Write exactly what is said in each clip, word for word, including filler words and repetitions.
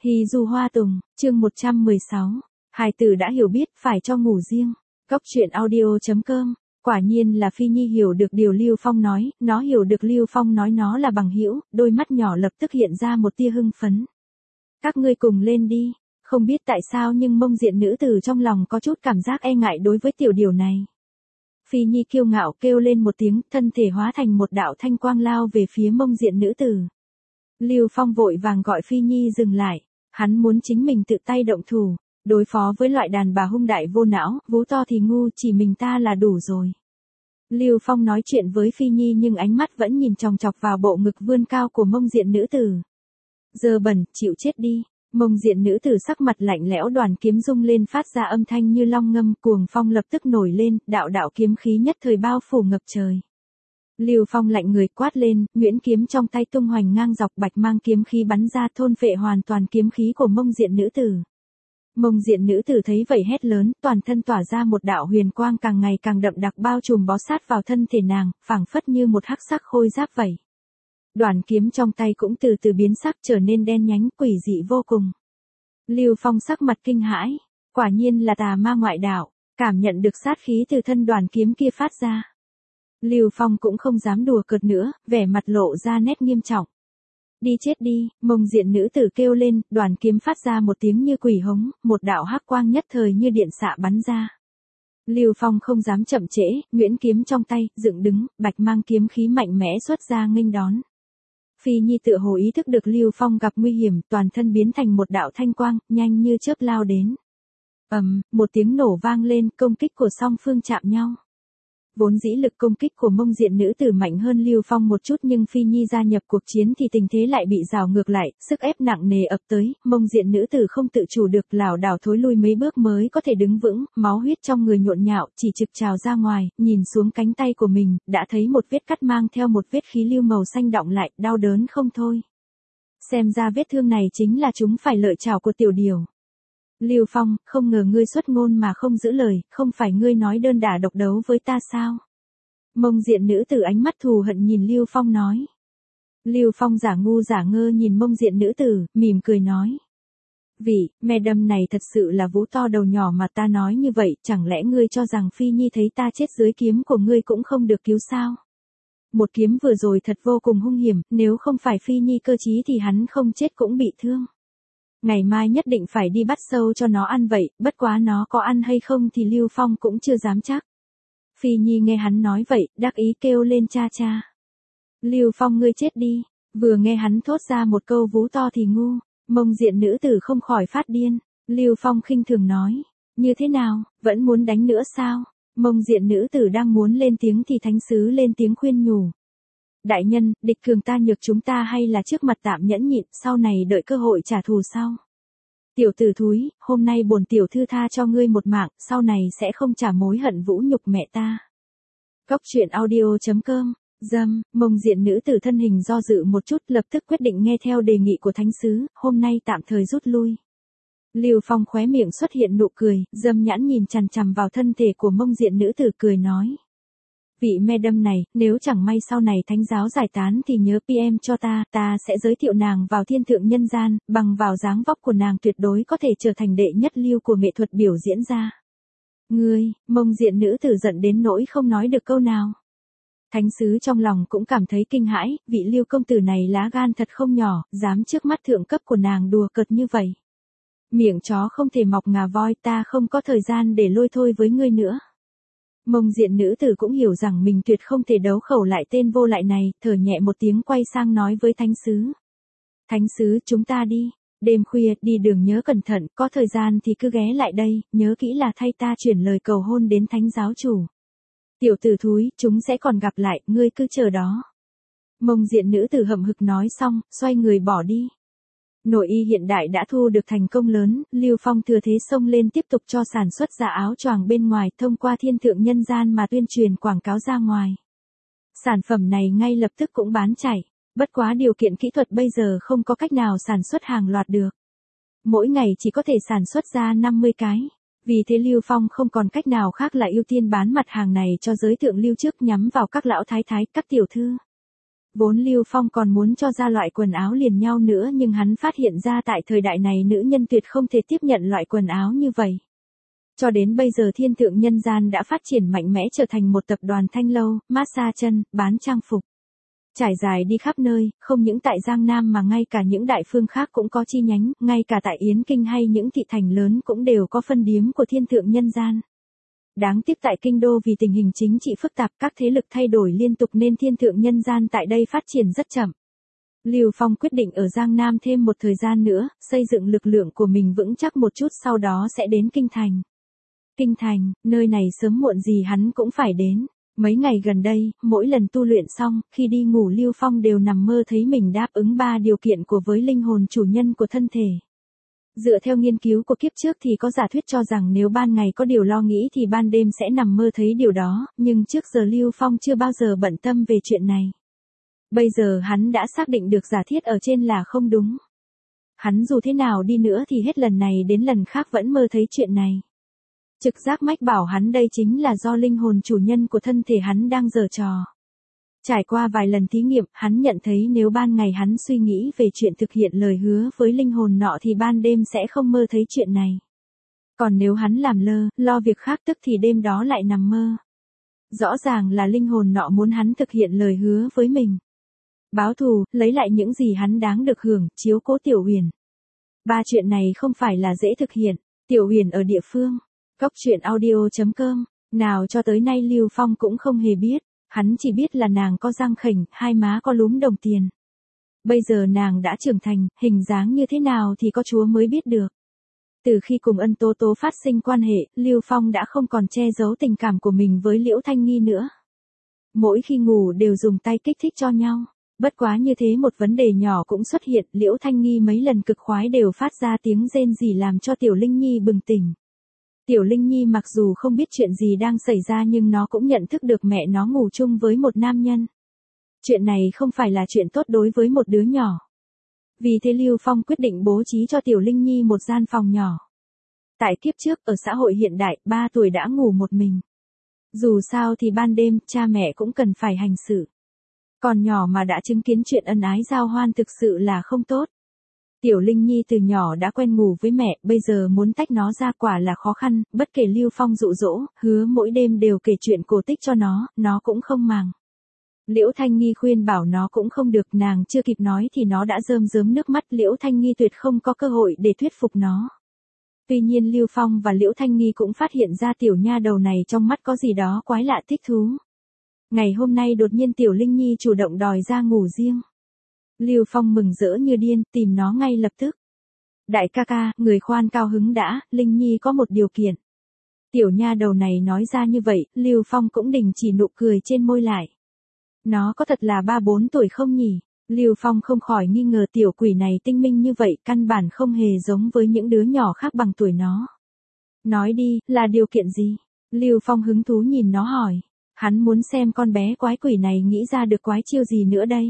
Hy du hoa tùng, chương một trăm mười sáu. Hài tử đã hiểu biết phải cho ngủ riêng. Cốc truyện audio chấm com. Quả nhiên là Phi Nhi hiểu được điều Lưu Phong nói, nó hiểu được Lưu Phong nói nó là bằng hữu, đôi mắt nhỏ lập tức hiện ra một tia hưng phấn. Các ngươi cùng lên đi. Không biết tại sao nhưng Mông Diện nữ tử trong lòng có chút cảm giác e ngại đối với tiểu điều này. Phi Nhi kiêu ngạo kêu lên một tiếng, thân thể hóa thành một đạo thanh quang lao về phía Mông Diện nữ tử. Lưu Phong vội vàng gọi Phi Nhi dừng lại, hắn muốn chính mình tự tay động thủ, đối phó với loại đàn bà hung đại vô não, vú to thì ngu, chỉ mình ta là đủ rồi. Lưu Phong nói chuyện với Phi Nhi nhưng ánh mắt vẫn nhìn chòng chọc vào bộ ngực vươn cao của Mông Diện nữ tử. Dơ bẩn, chịu chết đi. Mông Diện nữ tử sắc mặt lạnh lẽo, đoàn kiếm rung lên phát ra âm thanh như long ngâm, cuồng phong lập tức nổi lên, đạo đạo kiếm khí nhất thời bao phủ ngập trời. Lưu Phong lạnh người quát lên, nhuyễn kiếm trong tay tung hoành ngang dọc, bạch mang kiếm khí bắn ra thôn phệ hoàn toàn kiếm khí của Mông Diện nữ tử. Mông Diện nữ tử thấy vậy hét lớn, toàn thân tỏa ra một đạo huyền quang càng ngày càng đậm đặc bao trùm bó sát vào thân thể nàng, phảng phất như một hắc sắc khôi giáp vậy. Đoàn kiếm trong tay cũng từ từ biến sắc trở nên đen nhánh, quỷ dị vô cùng. Lưu Phong sắc mặt kinh hãi, quả nhiên là tà ma ngoại đạo, cảm nhận được sát khí từ thân đoàn kiếm kia phát ra. Lưu Phong cũng không dám đùa cợt nữa, vẻ mặt lộ ra nét nghiêm trọng. Đi chết đi, Mông Diện nữ tử kêu lên, đoàn kiếm phát ra một tiếng như quỷ hống, một đạo hắc quang nhất thời như điện xạ bắn ra. Lưu Phong không dám chậm trễ, nhuyễn kiếm trong tay, dựng đứng, bạch mang kiếm khí mạnh mẽ xuất ra nghênh đón. Phi Nhi tựa hồ ý thức được Lưu Phong gặp nguy hiểm, toàn thân biến thành một đạo thanh quang, nhanh như chớp lao đến. Ầm, một tiếng nổ vang lên, công kích của song phương chạm nhau. Vốn dĩ lực công kích của Mông Diện nữ tử mạnh hơn Lưu Phong một chút nhưng Phi Nhi gia nhập cuộc chiến thì tình thế lại bị rào ngược lại, sức ép nặng nề ập tới, Mông Diện nữ tử không tự chủ được lảo đảo thối lui mấy bước mới có thể đứng vững, máu huyết trong người nhộn nhạo, chỉ trực trào ra ngoài, nhìn xuống cánh tay của mình, đã thấy một vết cắt mang theo một vết khí lưu màu xanh đọng lại, đau đớn không thôi. Xem ra vết thương này chính là chúng phải lợi chảo của tiểu điều. Lưu Phong, không ngờ ngươi xuất ngôn mà không giữ lời, không phải ngươi nói đơn đả độc đấu với ta sao? Mông Diện nữ tử ánh mắt thù hận nhìn Lưu Phong nói. Lưu Phong giả ngu giả ngơ nhìn Mông Diện nữ tử, mỉm cười nói. Vị, madam này thật sự là vú to đầu nhỏ mà ta nói như vậy, chẳng lẽ ngươi cho rằng Phi Nhi thấy ta chết dưới kiếm của ngươi cũng không được cứu sao? Một kiếm vừa rồi thật vô cùng hung hiểm, nếu không phải Phi Nhi cơ trí thì hắn không chết cũng bị thương. Ngày mai nhất định phải đi bắt sâu cho nó ăn vậy, bất quá nó có ăn hay không thì Lưu Phong cũng chưa dám chắc. Phi Nhi nghe hắn nói vậy, đắc ý kêu lên cha cha. Lưu Phong ngươi chết đi, vừa nghe hắn thốt ra một câu vú to thì ngu, Mông Diện nữ tử không khỏi phát điên. Lưu Phong khinh thường nói, như thế nào, vẫn muốn đánh nữa sao? Mông Diện nữ tử đang muốn lên tiếng thì thánh sứ lên tiếng khuyên nhủ. Đại nhân, địch cường ta nhược chúng ta hay là trước mặt tạm nhẫn nhịn, sau này đợi cơ hội trả thù sau. Tiểu tử thúi, hôm nay bổn tiểu thư tha cho ngươi một mạng, sau này sẽ không trả mối hận vũ nhục mẹ ta. Cốc truyện audio chấm com. Dâm, Mông Diện nữ tử thân hình do dự một chút, lập tức quyết định nghe theo đề nghị của thánh sứ, hôm nay tạm thời rút lui. Lưu Phong khóe miệng xuất hiện nụ cười, dâm nhãn nhìn chằm chằm vào thân thể của Mông Diện nữ tử cười nói. Vị madam này, nếu chẳng may sau này thánh giáo giải tán thì nhớ pê em cho ta, ta sẽ giới thiệu nàng vào thiên thượng nhân gian, bằng vào dáng vóc của nàng tuyệt đối có thể trở thành đệ nhất lưu của nghệ thuật biểu diễn ra. Ngươi, Mông Diện nữ tử giận đến nỗi không nói được câu nào. Thánh sứ trong lòng cũng cảm thấy kinh hãi, vị Lưu công tử này lá gan thật không nhỏ, dám trước mắt thượng cấp của nàng đùa cợt như vậy. Miệng chó không thể mọc ngà voi, ta không có thời gian để lôi thôi với ngươi nữa. Mông Diện nữ tử cũng hiểu rằng mình tuyệt không thể đấu khẩu lại tên vô lại này, thở nhẹ một tiếng quay sang nói với thánh sứ. Thánh sứ, chúng ta đi, đêm khuya, đi đường nhớ cẩn thận, có thời gian thì cứ ghé lại đây, nhớ kỹ là thay ta chuyển lời cầu hôn đến thánh giáo chủ. Tiểu tử thúi, chúng sẽ còn gặp lại, ngươi cứ chờ đó. Mông Diện nữ tử hậm hực nói xong, xoay người bỏ đi. Nội y hiện đại đã thu được thành công lớn, Lưu Phong thừa thế xông lên tiếp tục cho sản xuất ra áo choàng bên ngoài thông qua thiên thượng nhân gian mà tuyên truyền quảng cáo ra ngoài. Sản phẩm này ngay lập tức cũng bán chạy, bất quá điều kiện kỹ thuật bây giờ không có cách nào sản xuất hàng loạt được. Mỗi ngày chỉ có thể sản xuất ra năm mươi cái. Vì thế Lưu Phong không còn cách nào khác là ưu tiên bán mặt hàng này cho giới thượng lưu trước nhắm vào các lão thái thái, các tiểu thư. Vốn Lưu Phong còn muốn cho ra loại quần áo liền nhau nữa nhưng hắn phát hiện ra tại thời đại này nữ nhân tuyệt không thể tiếp nhận loại quần áo như vậy. Cho đến bây giờ Thiên Thượng Nhân Gian đã phát triển mạnh mẽ trở thành một tập đoàn thanh lâu, massage chân, bán trang phục. Trải dài đi khắp nơi, không những tại Giang Nam mà ngay cả những đại phương khác cũng có chi nhánh, ngay cả tại Yến Kinh hay những thị thành lớn cũng đều có phân điếm của Thiên Thượng Nhân Gian. Đáng tiếc tại Kinh Đô vì tình hình chính trị phức tạp các thế lực thay đổi liên tục nên Thiên Thượng Nhân Gian tại đây phát triển rất chậm. Lưu Phong quyết định ở Giang Nam thêm một thời gian nữa, xây dựng lực lượng của mình vững chắc một chút sau đó sẽ đến Kinh Thành. Kinh Thành, nơi này sớm muộn gì hắn cũng phải đến. Mấy ngày gần đây, mỗi lần tu luyện xong, khi đi ngủ Lưu Phong đều nằm mơ thấy mình đáp ứng ba điều kiện của với linh hồn chủ nhân của thân thể. Dựa theo nghiên cứu của kiếp trước thì có giả thuyết cho rằng nếu ban ngày có điều lo nghĩ thì ban đêm sẽ nằm mơ thấy điều đó, nhưng trước giờ Lưu Phong chưa bao giờ bận tâm về chuyện này. Bây giờ hắn đã xác định được giả thiết ở trên là không đúng. Hắn dù thế nào đi nữa thì hết lần này đến lần khác vẫn mơ thấy chuyện này. Trực giác mách bảo hắn đây chính là do linh hồn chủ nhân của thân thể hắn đang giở trò. Trải qua vài lần thí nghiệm, hắn nhận thấy nếu ban ngày hắn suy nghĩ về chuyện thực hiện lời hứa với linh hồn nọ thì ban đêm sẽ không mơ thấy chuyện này. Còn nếu hắn làm lơ, lo việc khác tức thì đêm đó lại nằm mơ. Rõ ràng là linh hồn nọ muốn hắn thực hiện lời hứa với mình. Báo thù, lấy lại những gì hắn đáng được hưởng, chiếu cố Tiểu Huyền. Ba chuyện này không phải là dễ thực hiện. Tiểu Huyền ở địa phương. Cốc truyện audio chấm com, nào cho tới nay Lưu Phong cũng không hề biết, hắn chỉ biết là nàng có răng khểnh, hai má có lúm đồng tiền. Bây giờ nàng đã trưởng thành, hình dáng như thế nào thì có Chúa mới biết được. Từ khi cùng Ân Tố Tố phát sinh quan hệ, Lưu Phong đã không còn che giấu tình cảm của mình với Liễu Thanh Nghi nữa. Mỗi khi ngủ đều dùng tay kích thích cho nhau. Bất quá như thế một vấn đề nhỏ cũng xuất hiện, Liễu Thanh Nghi mấy lần cực khoái đều phát ra tiếng rên rỉ làm cho Tiểu Linh Nhi bừng tỉnh. Tiểu Linh Nhi mặc dù không biết chuyện gì đang xảy ra nhưng nó cũng nhận thức được mẹ nó ngủ chung với một nam nhân. Chuyện này không phải là chuyện tốt đối với một đứa nhỏ. Vì thế Lưu Phong quyết định bố trí cho Tiểu Linh Nhi một gian phòng nhỏ. Tại kiếp trước ở xã hội hiện đại, ba tuổi đã ngủ một mình. Dù sao thì ban đêm, cha mẹ cũng cần phải hành xử. Còn nhỏ mà đã chứng kiến chuyện ân ái giao hoan thực sự là không tốt. Tiểu Linh Nhi từ nhỏ đã quen ngủ với mẹ, bây giờ muốn tách nó ra quả là khó khăn, bất kể Lưu Phong dụ dỗ, hứa mỗi đêm đều kể chuyện cổ tích cho nó, nó cũng không màng. Liễu Thanh Nghi khuyên bảo nó cũng không được, nàng chưa kịp nói thì nó đã rơm rớm nước mắt, Liễu Thanh Nghi tuyệt không có cơ hội để thuyết phục nó. Tuy nhiên Lưu Phong và Liễu Thanh Nghi cũng phát hiện ra tiểu nha đầu này trong mắt có gì đó quái lạ thích thú. Ngày hôm nay đột nhiên Tiểu Linh Nhi chủ động đòi ra ngủ riêng. Lưu Phong mừng rỡ như điên, tìm nó ngay lập tức. Đại ca ca, người khoan cao hứng đã, Linh Nhi có một điều kiện. Tiểu nha đầu này nói ra như vậy, Lưu Phong cũng đình chỉ nụ cười trên môi lại. Nó có thật là ba bốn tuổi không nhỉ? Lưu Phong không khỏi nghi ngờ tiểu quỷ này tinh minh như vậy, căn bản không hề giống với những đứa nhỏ khác bằng tuổi nó. Nói đi, là điều kiện gì? Lưu Phong hứng thú nhìn nó hỏi. Hắn muốn xem con bé quái quỷ này nghĩ ra được quái chiêu gì nữa đây.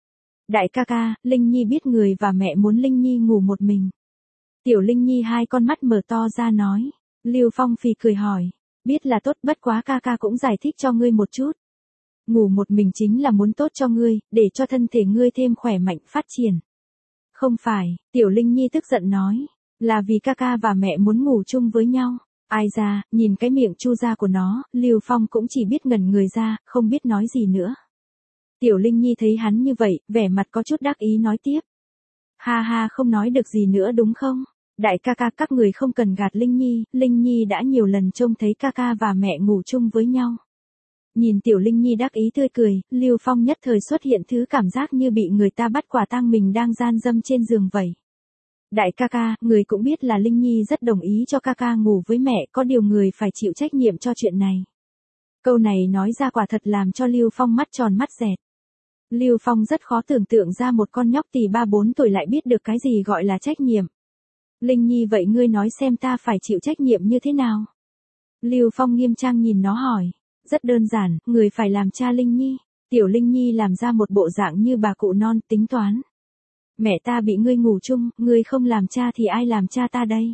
Đại ca ca, Linh Nhi biết người và mẹ muốn Linh Nhi ngủ một mình. Tiểu Linh Nhi hai con mắt mở to ra nói. Lưu Phong phì cười hỏi. Biết là tốt, bất quá ca ca cũng giải thích cho ngươi một chút. Ngủ một mình chính là muốn tốt cho ngươi, để cho thân thể ngươi thêm khỏe mạnh phát triển. Không phải, Tiểu Linh Nhi tức giận nói. Là vì ca ca và mẹ muốn ngủ chung với nhau. Ai ra, nhìn cái miệng chu ra của nó, Lưu Phong cũng chỉ biết ngẩn người ra, không biết nói gì nữa. Tiểu Linh Nhi thấy hắn như vậy, vẻ mặt có chút đắc ý nói tiếp. Ha ha, không nói được gì nữa đúng không? Đại ca ca, các người không cần gạt Linh Nhi, Linh Nhi đã nhiều lần trông thấy ca ca và mẹ ngủ chung với nhau. Nhìn Tiểu Linh Nhi đắc ý tươi cười, Lưu Phong nhất thời xuất hiện thứ cảm giác như bị người ta bắt quả tang mình đang gian dâm trên giường vậy. Đại ca ca, người cũng biết là Linh Nhi rất đồng ý cho ca ca ngủ với mẹ, có điều người phải chịu trách nhiệm cho chuyện này. Câu này nói ra quả thật làm cho Lưu Phong mắt tròn mắt dẹt. Lưu Phong rất khó tưởng tượng ra một con nhóc tỳ ba bốn tuổi lại biết được cái gì gọi là trách nhiệm. Linh Nhi, vậy ngươi nói xem ta phải chịu trách nhiệm như thế nào? Lưu Phong nghiêm trang nhìn nó hỏi. Rất đơn giản, người phải làm cha Linh Nhi. Tiểu Linh Nhi làm ra một bộ dạng như bà cụ non, tính toán. Mẹ ta bị ngươi ngủ chung, ngươi không làm cha thì ai làm cha ta đây?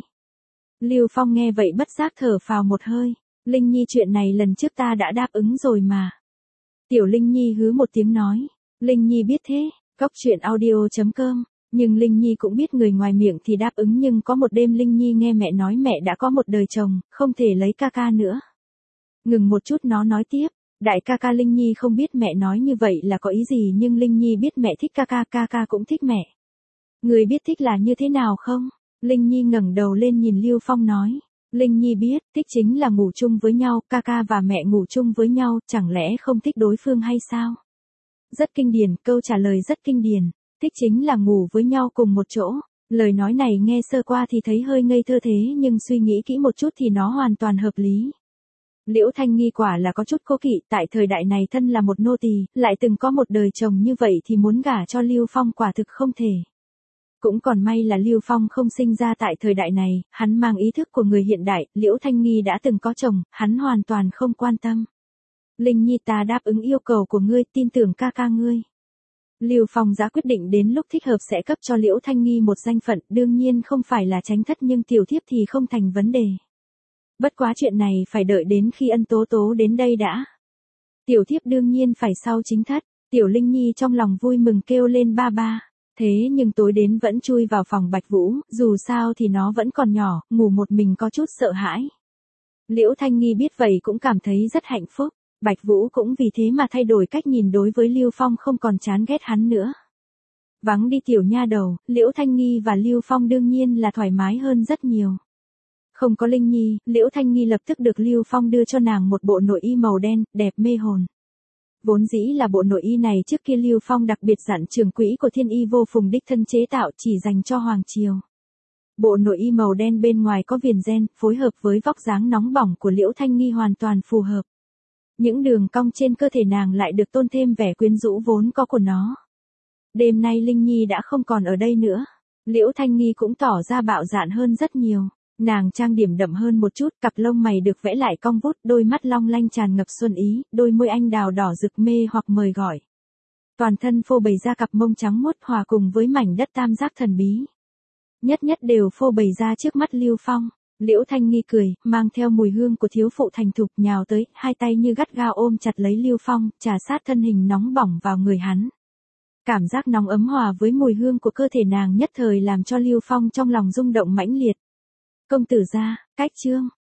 Lưu Phong nghe vậy bất giác thở phào một hơi. Linh Nhi, chuyện này lần trước ta đã đáp ứng rồi mà. Tiểu Linh Nhi hứ một tiếng nói. Linh Nhi biết thế, cốc truyện audio chấm com. Nhưng Linh Nhi cũng biết người ngoài miệng thì đáp ứng, nhưng có một đêm Linh Nhi nghe mẹ nói mẹ đã có một đời chồng, không thể lấy ca ca nữa. Ngừng một chút nó nói tiếp, đại ca ca. Linh Nhi không biết mẹ nói như vậy là có ý gì, nhưng Linh Nhi biết mẹ thích ca ca, ca ca cũng thích mẹ. Người biết thích là như thế nào không? Linh Nhi ngẩng đầu lên nhìn Lưu Phong nói. Linh Nhi biết, thích chính là ngủ chung với nhau, ca ca và mẹ ngủ chung với nhau, chẳng lẽ không thích đối phương hay sao? Rất kinh điển, câu trả lời rất kinh điển. Thích chính là ngủ với nhau cùng một chỗ. Lời nói này nghe sơ qua thì thấy hơi ngây thơ thế, nhưng suy nghĩ kỹ một chút thì nó hoàn toàn hợp lý. Liễu Thanh Nghi quả là có chút cố kỵ, tại thời đại này thân là một nô tỳ, lại từng có một đời chồng như vậy thì muốn gả cho Lưu Phong quả thực không thể. Cũng còn may là Lưu Phong không sinh ra tại thời đại này, hắn mang ý thức của người hiện đại, Liễu Thanh Nghi đã từng có chồng, hắn hoàn toàn không quan tâm. Linh Nhi, ta đáp ứng yêu cầu của ngươi, tin tưởng ca ca ngươi. Lưu Phong đã quyết định đến lúc thích hợp sẽ cấp cho Liễu Thanh Nghi một danh phận, đương nhiên không phải là tránh thất, nhưng tiểu thiếp thì không thành vấn đề. Bất quá chuyện này phải đợi đến khi Ân Tố Tố đến đây đã. Tiểu thiếp đương nhiên phải sau chính thất. Tiểu Linh Nhi trong lòng vui mừng kêu lên ba ba. Thế nhưng tối đến vẫn chui vào phòng Bạch Vũ, dù sao thì nó vẫn còn nhỏ, ngủ một mình có chút sợ hãi. Liễu Thanh Nghi biết vậy cũng cảm thấy rất hạnh phúc. Bạch Vũ cũng vì thế mà thay đổi cách nhìn đối với Lưu Phong, không còn chán ghét hắn nữa. Vắng đi tiểu nha đầu, Liễu Thanh Nghi và Lưu Phong đương nhiên là thoải mái hơn rất nhiều. Không có Linh Nhi, Liễu Thanh Nghi lập tức được Lưu Phong đưa cho nàng một bộ nội y màu đen, đẹp mê hồn. Vốn dĩ là bộ nội y này trước kia Lưu Phong đặc biệt dặn trưởng quỹ của Thiên Y Vô Phùng đích thân chế tạo chỉ dành cho Hoàng Triều. Bộ nội y màu đen bên ngoài có viền ren, phối hợp với vóc dáng nóng bỏng của Liễu Thanh Nghi hoàn toàn phù hợp. Những đường cong trên cơ thể nàng lại được tôn thêm vẻ quyến rũ vốn có của nó. Đêm nay Linh Nhi đã không còn ở đây nữa. Liễu Thanh Nghi cũng tỏ ra bạo dạn hơn rất nhiều. Nàng trang điểm đậm hơn một chút, cặp lông mày được vẽ lại cong vút, đôi mắt long lanh tràn ngập xuân ý, đôi môi anh đào đỏ rực mê hoặc mời gọi. Toàn thân phô bày ra cặp mông trắng muốt hòa cùng với mảnh đất tam giác thần bí. Nhất nhất đều phô bày ra trước mắt Lưu Phong. Liễu Thanh Nghi cười, mang theo mùi hương của thiếu phụ thành thục nhào tới, hai tay như gắt gao ôm chặt lấy Lưu Phong, trà sát thân hình nóng bỏng vào người hắn. Cảm giác nóng ấm hòa với mùi hương của cơ thể nàng nhất thời làm cho Lưu Phong trong lòng rung động mãnh liệt. Công tử gia, cách chương.